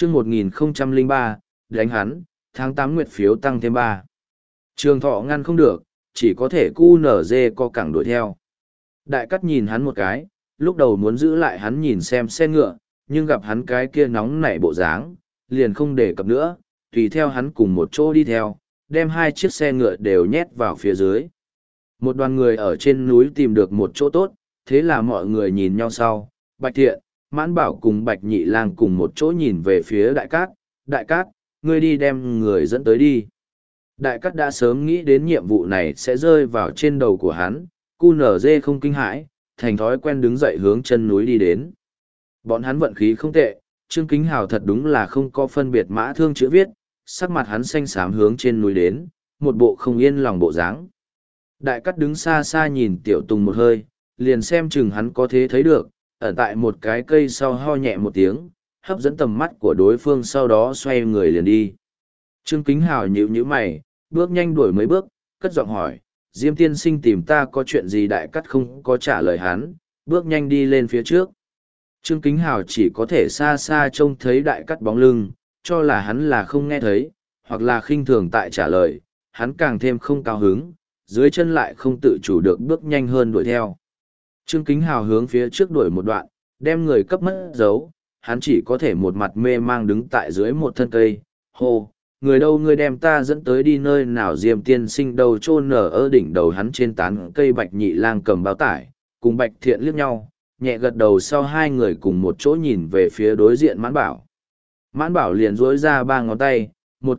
chương 1003, đánh hắn, tháng 8 nguyệt phiếu tăng thêm 3. Trường Thọ ngăn không được, chỉ có thể cu nở dê co cẳng đuổi theo. Đại Cắt nhìn hắn một cái, lúc đầu muốn giữ lại hắn nhìn xem xe ngựa, nhưng gặp hắn cái kia nóng nảy bộ dáng, liền không để cập nữa, tùy theo hắn cùng một chỗ đi theo, đem hai chiếc xe ngựa đều nhét vào phía dưới. Một đoàn người ở trên núi tìm được một chỗ tốt, thế là mọi người nhìn nhau sau, Bạch Thiện, Mãn Bảo cùng Bạch Nhị Lang cùng một chỗ nhìn về phía Đại Cát. Đại Cát, ngươi đi đem người dẫn tới đi. Đại Cát đã sớm nghĩ đến nhiệm vụ này sẽ rơi vào trên đầu của hắn, cu nở dê không kinh hãi, thành thói quen đứng dậy hướng chân núi đi đến. Bọn hắn vận khí không tệ, Trương Kính Hào thật đúng là không có phân biệt mã thương chữ viết, sắc mặt hắn xanh xám hướng trên núi đến, một bộ không yên lòng bộ dáng. Đại Cát đứng xa xa nhìn Tiểu Tùng một hơi, liền xem chừng hắn có thế thấy được, ở tại một cái cây sau ho nhẹ một tiếng, hấp dẫn tầm mắt của đối phương sau đó xoay người liền đi. Trương Kính Hào nhíu nhíu mày, bước nhanh đuổi mấy bước, cất giọng hỏi, Diêm tiên sinh tìm ta có chuyện gì? Đại Cát không có trả lời hắn, bước nhanh đi lên phía trước. Trương Kính Hào chỉ có thể xa xa trông thấy Đại Cát bóng lưng, cho là hắn là không nghe thấy, hoặc là khinh thường tại trả lời, hắn càng thêm không cao hứng, dưới chân lại không tự chủ được bước nhanh hơn đuổi theo. Trương Kính Hào hướng phía trước đuổi một đoạn, đem người cấp mất dấu, hắn chỉ có thể một mặt mê mang đứng tại dưới một thân cây, hô, người đâu, ngươi đem ta dẫn tới đi nơi nào? Diêm tiên sinh đầu chôn nở ở đỉnh đầu hắn trên tán cây. Bạch Nhị Lang cầm bao tải, cùng Bạch Thiện liếc nhau, nhẹ gật đầu sau hai người cùng một chỗ nhìn về phía đối diện Mãn Bảo. Mãn Bảo liền duỗi ra ba ngón tay, một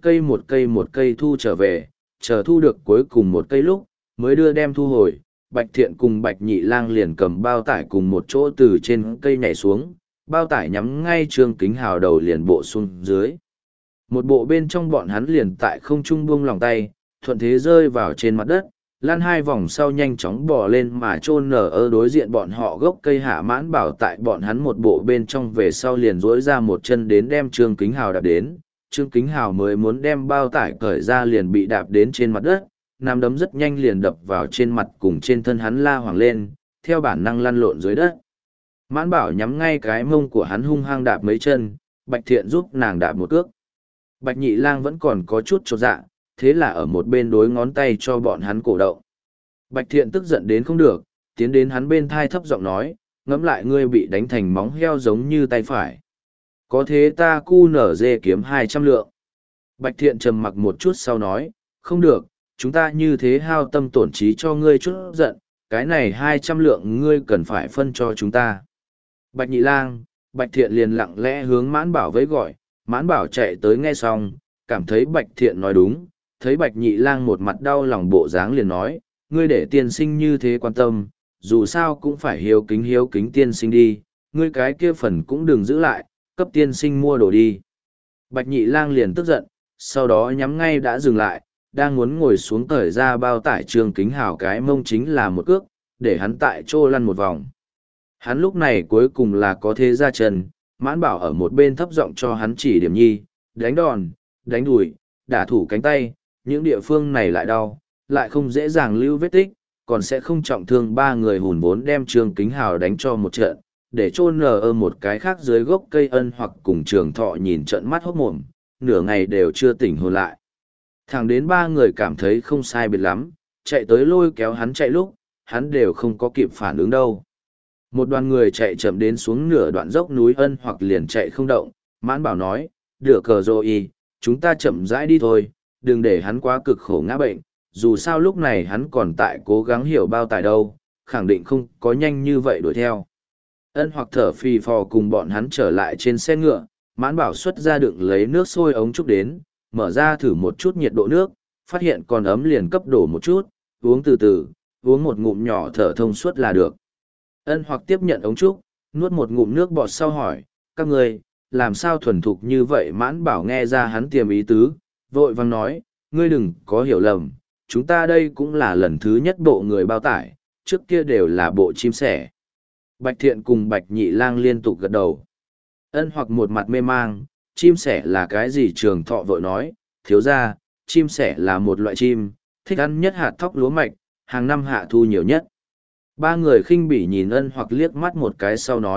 cây thu trở về, chờ thu được cuối cùng một cây lúc, mới đưa đem thu hồi. Bạch Thiện cùng Bạch Nhị Lang liền cầm bao tải cùng một chỗ từ trên cây nhảy xuống, bao tải nhắm ngay Trương Kính Hào đầu liền bộ xuống dưới. Một bộ bên trong bọn hắn liền tại không trung buông lòng tay, thuận thế rơi vào trên mặt đất, lăn hai vòng sau nhanh chóng bò lên mà chôn nở ở đối diện bọn họ gốc cây. Hạ Mãn Bảo tại bọn hắn một bộ bên trong về sau liền duỗi ra một chân đến đem Trương Kính Hào đạp đến. Trương Kính Hào mới muốn đem bao tải cởi ra liền bị đạp đến trên mặt đất, nắm đấm rất nhanh liền đập vào trên mặt cùng trên thân hắn la hoảng lên, theo bản năng lăn lộn dưới đất. Mãn Bảo nhắm ngay cái mông của hắn hung hăng đạp mấy chân, Bạch Thiện giúp nàng đạp một cước. Bạch Nhị Lang vẫn còn có chút chột dạ, thế là ở một bên đối ngón tay cho bọn hắn cổ động. Bạch Thiện tức giận đến không được, tiến đến hắn bên thai thấp giọng nói, ngẫm lại ngươi bị đánh thành móng heo giống như tay phải. Có thế ta cu nở dê kiếm 200 lượng. Bạch Thiện trầm mặc một chút sau nói, không được, chúng ta như thế hao tâm tổn trí cho ngươi chút giận, cái này 200 lượng ngươi cần phải phân cho chúng ta. Bạch Nhị Lang, Bạch Thiện liền lặng lẽ hướng Mãn Bảo với gọi, Mãn Bảo chạy tới nghe xong, cảm thấy Bạch Thiện nói đúng, thấy Bạch Nhị Lang một mặt đau lòng bộ dáng liền nói, ngươi để tiên sinh như thế quan tâm, dù sao cũng phải hiếu kính tiên sinh đi, ngươi cái kia phần cũng đừng giữ lại, cấp tiên sinh mua đồ đi. Bạch Nhị Lang liền tức giận, sau đó nhắm ngay đã dừng lại, đang muốn ngồi xuống cởi ra bao tải. Trương Kính Hào cái mông chính là một cước, để hắn tại chỗ lăn một vòng. Hắn lúc này cuối cùng là có thế ra chân, Mãn Bảo ở một bên thấp giọng cho hắn chỉ điểm nhi, đánh đòn, đánh đùi, đả thủ cánh tay, những địa phương này lại đau, lại không dễ dàng lưu vết tích, còn sẽ không trọng thương. Ba người hùn vốn đem Trương Kính Hào đánh cho một trận, để chôn nở ở một cái khác dưới gốc cây Ân Hoặc cùng Trường Thọ nhìn trận mắt hốt mồm, nửa ngày đều chưa tỉnh hồn lại. Thẳng đến ba người cảm thấy không sai biệt lắm, chạy tới lôi kéo hắn chạy lúc, hắn đều không có kịp phản ứng đâu. Một đoàn người chạy chậm đến xuống nửa đoạn dốc núi Ân Hoặc liền chạy không động, Mãn Bảo nói, được cờ rồi, chúng ta chậm rãi đi thôi, đừng để hắn quá cực khổ ngã bệnh, dù sao lúc này hắn còn tại cố gắng hiểu bao tải đâu, khẳng định không có nhanh như vậy đuổi theo. Ân Hoặc thở phì phò cùng bọn hắn trở lại trên xe ngựa, Mãn Bảo xuất ra đựng lấy nước sôi ống trúc đến, mở ra thử một chút nhiệt độ nước, phát hiện còn ấm liền cấp đổ một chút, uống từ từ, uống một ngụm nhỏ thở thông suốt là được. Ân Hoặc tiếp nhận ống trúc, nuốt một ngụm nước bọt sau hỏi, các người, làm sao thuần thục như vậy? Mãn Bảo nghe ra hắn tiềm ý tứ, vội vang nói, ngươi đừng có hiểu lầm, chúng ta đây cũng là lần thứ nhất bộ người bao tải, trước kia đều là bộ chim sẻ. Bạch Thiện cùng Bạch Nhị Lang liên tục gật đầu. Ân Hoặc một mặt mê mang, chim sẻ là cái gì? Trường Thọ vội nói, thiếu ra, chim sẻ là một loại chim, thích ăn nhất hạt thóc lúa mạch, hàng năm hạ thu nhiều nhất. Ba người khinh bỉ nhìn Ân Hoặc liếc mắt một cái sau nói,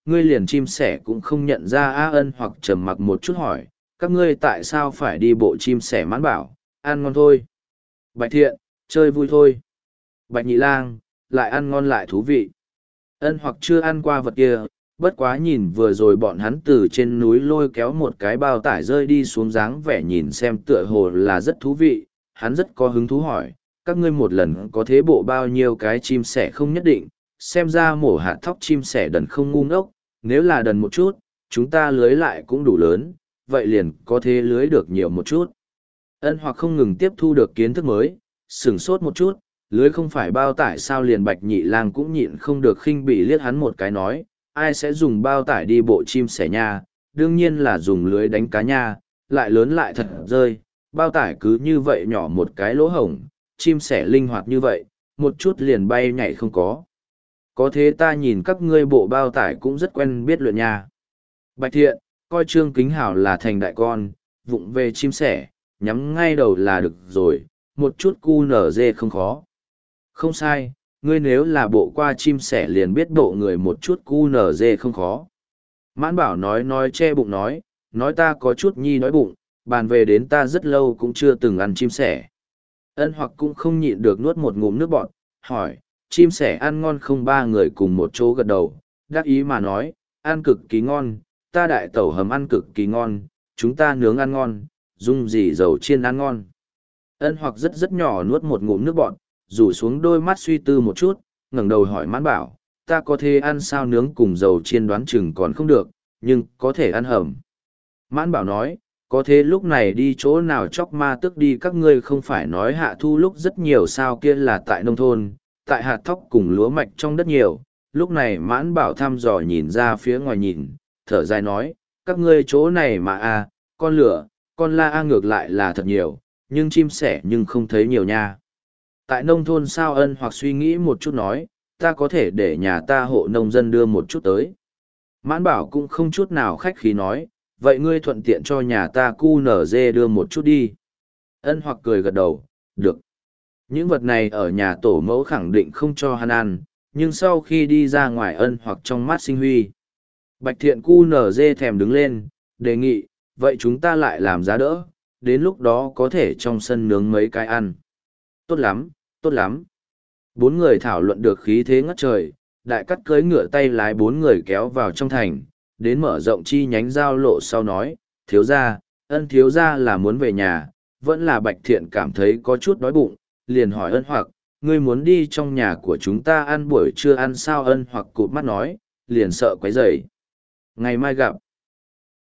ngươi liền chim sẻ cũng không nhận ra a. Ân Hoặc trầm mặc một chút hỏi, các ngươi tại sao phải đi bộ? Chim sẻ Mãn bảo, ăn ngon thôi. Bạch Thiện, chơi vui thôi. Bạch Nhị Lang, lại ăn ngon lại thú vị. Ân Hoặc chưa ăn qua vật kia, bất quá nhìn vừa rồi bọn hắn từ trên núi lôi kéo một cái bao tải rơi đi xuống, dáng vẻ nhìn xem tựa hồ là rất thú vị. Hắn rất có hứng thú hỏi, các ngươi một lần có thế bộ bao nhiêu cái? Chim sẻ không nhất định, xem ra mổ hạt thóc chim sẻ đần không ngu ngốc, nếu là đần một chút, chúng ta lưới lại cũng đủ lớn, vậy liền có thế lưới được nhiều một chút. Ân Hoặc không ngừng tiếp thu được kiến thức mới, sửng sốt một chút, lưới không phải bao tải sao? Liền Bạch Nhị Lang cũng nhịn không được khinh bỉ liếc hắn một cái nói, ai sẽ dùng bao tải đi bộ chim sẻ nha, đương nhiên là dùng lưới đánh cá nha, lại lớn lại thật rơi, bao tải cứ như vậy nhỏ một cái lỗ hổng, chim sẻ linh hoạt như vậy, một chút liền bay nhảy không có. Có thế ta nhìn các ngươi bộ bao tải cũng rất quen biết luyện nha. Bạch Thiện, coi Trương Kính Hảo là thành đại con, vụng về chim sẻ, nhắm ngay đầu là được rồi, một chút cu nở dê không khó. Không sai, ngươi nếu là bộ qua chim sẻ liền biết bộ người một chút cu nở dê không khó. Mãn bảo nói che bụng nói ta có chút nhi đói bụng, bàn về đến ta rất lâu cũng chưa từng ăn chim sẻ. Ân Hoặc cũng không nhịn được nuốt một ngụm nước bọt, hỏi, chim sẻ ăn ngon không? Ba người cùng một chỗ gật đầu, đắc ý mà nói, ăn cực kỳ ngon, ta đại tẩu hầm ăn cực kỳ ngon, chúng ta nướng ăn ngon, dung gì dầu chiên ăn ngon. Ân Hoặc rất nhỏ nuốt một ngụm nước bọt, rủ xuống đôi mắt suy tư một chút, ngẩng đầu hỏi Mãn bảo, ta có thể ăn sao? Nướng cùng dầu chiên đoán chừng còn không được, nhưng có thể ăn hầm. Mãn bảo nói, có thế lúc này đi chỗ nào chóc ma tức đi? Các ngươi không phải nói hạ thu lúc rất nhiều sao? Kia là tại nông thôn, tại hạt thóc cùng lúa mạch trong đất nhiều. Lúc này Mãn bảo thăm dò nhìn ra phía ngoài nhìn, thở dài nói, các ngươi chỗ này mà con lửa, con la ngược lại là thật nhiều, nhưng chim sẻ nhưng không thấy nhiều nha. Tại nông thôn sao? Ân Hoặc suy nghĩ một chút nói, ta có thể để nhà ta hộ nông dân đưa một chút tới. Mãn bảo cũng không chút nào khách khí nói, vậy ngươi thuận tiện cho nhà ta cu nở dê đưa một chút đi. Ân Hoặc cười gật đầu, được. Những vật này ở nhà tổ mẫu khẳng định không cho hắn ăn, nhưng sau khi đi ra ngoài Ân Hoặc trong mắt sinh huy. Bạch Thiện cu nở dê thèm đứng lên, đề nghị, vậy chúng ta lại làm giá đỡ, đến lúc đó có thể trong sân nướng mấy cái ăn. Tốt lắm, tốt lắm. Bốn người thảo luận được khí thế ngất trời, đại cắt cưỡi ngựa tay lái bốn người kéo vào trong thành, đến mở rộng chi nhánh giao lộ sau nói, thiếu gia, Ân thiếu gia là muốn về nhà, vẫn là Bạch Thiện cảm thấy có chút đói bụng, liền hỏi Ân Hoặc, ngươi muốn đi trong nhà của chúng ta ăn buổi trưa ăn sao? Ân Hoặc cụp mắt nói, liền sợ quấy rầy. Ngày mai gặp.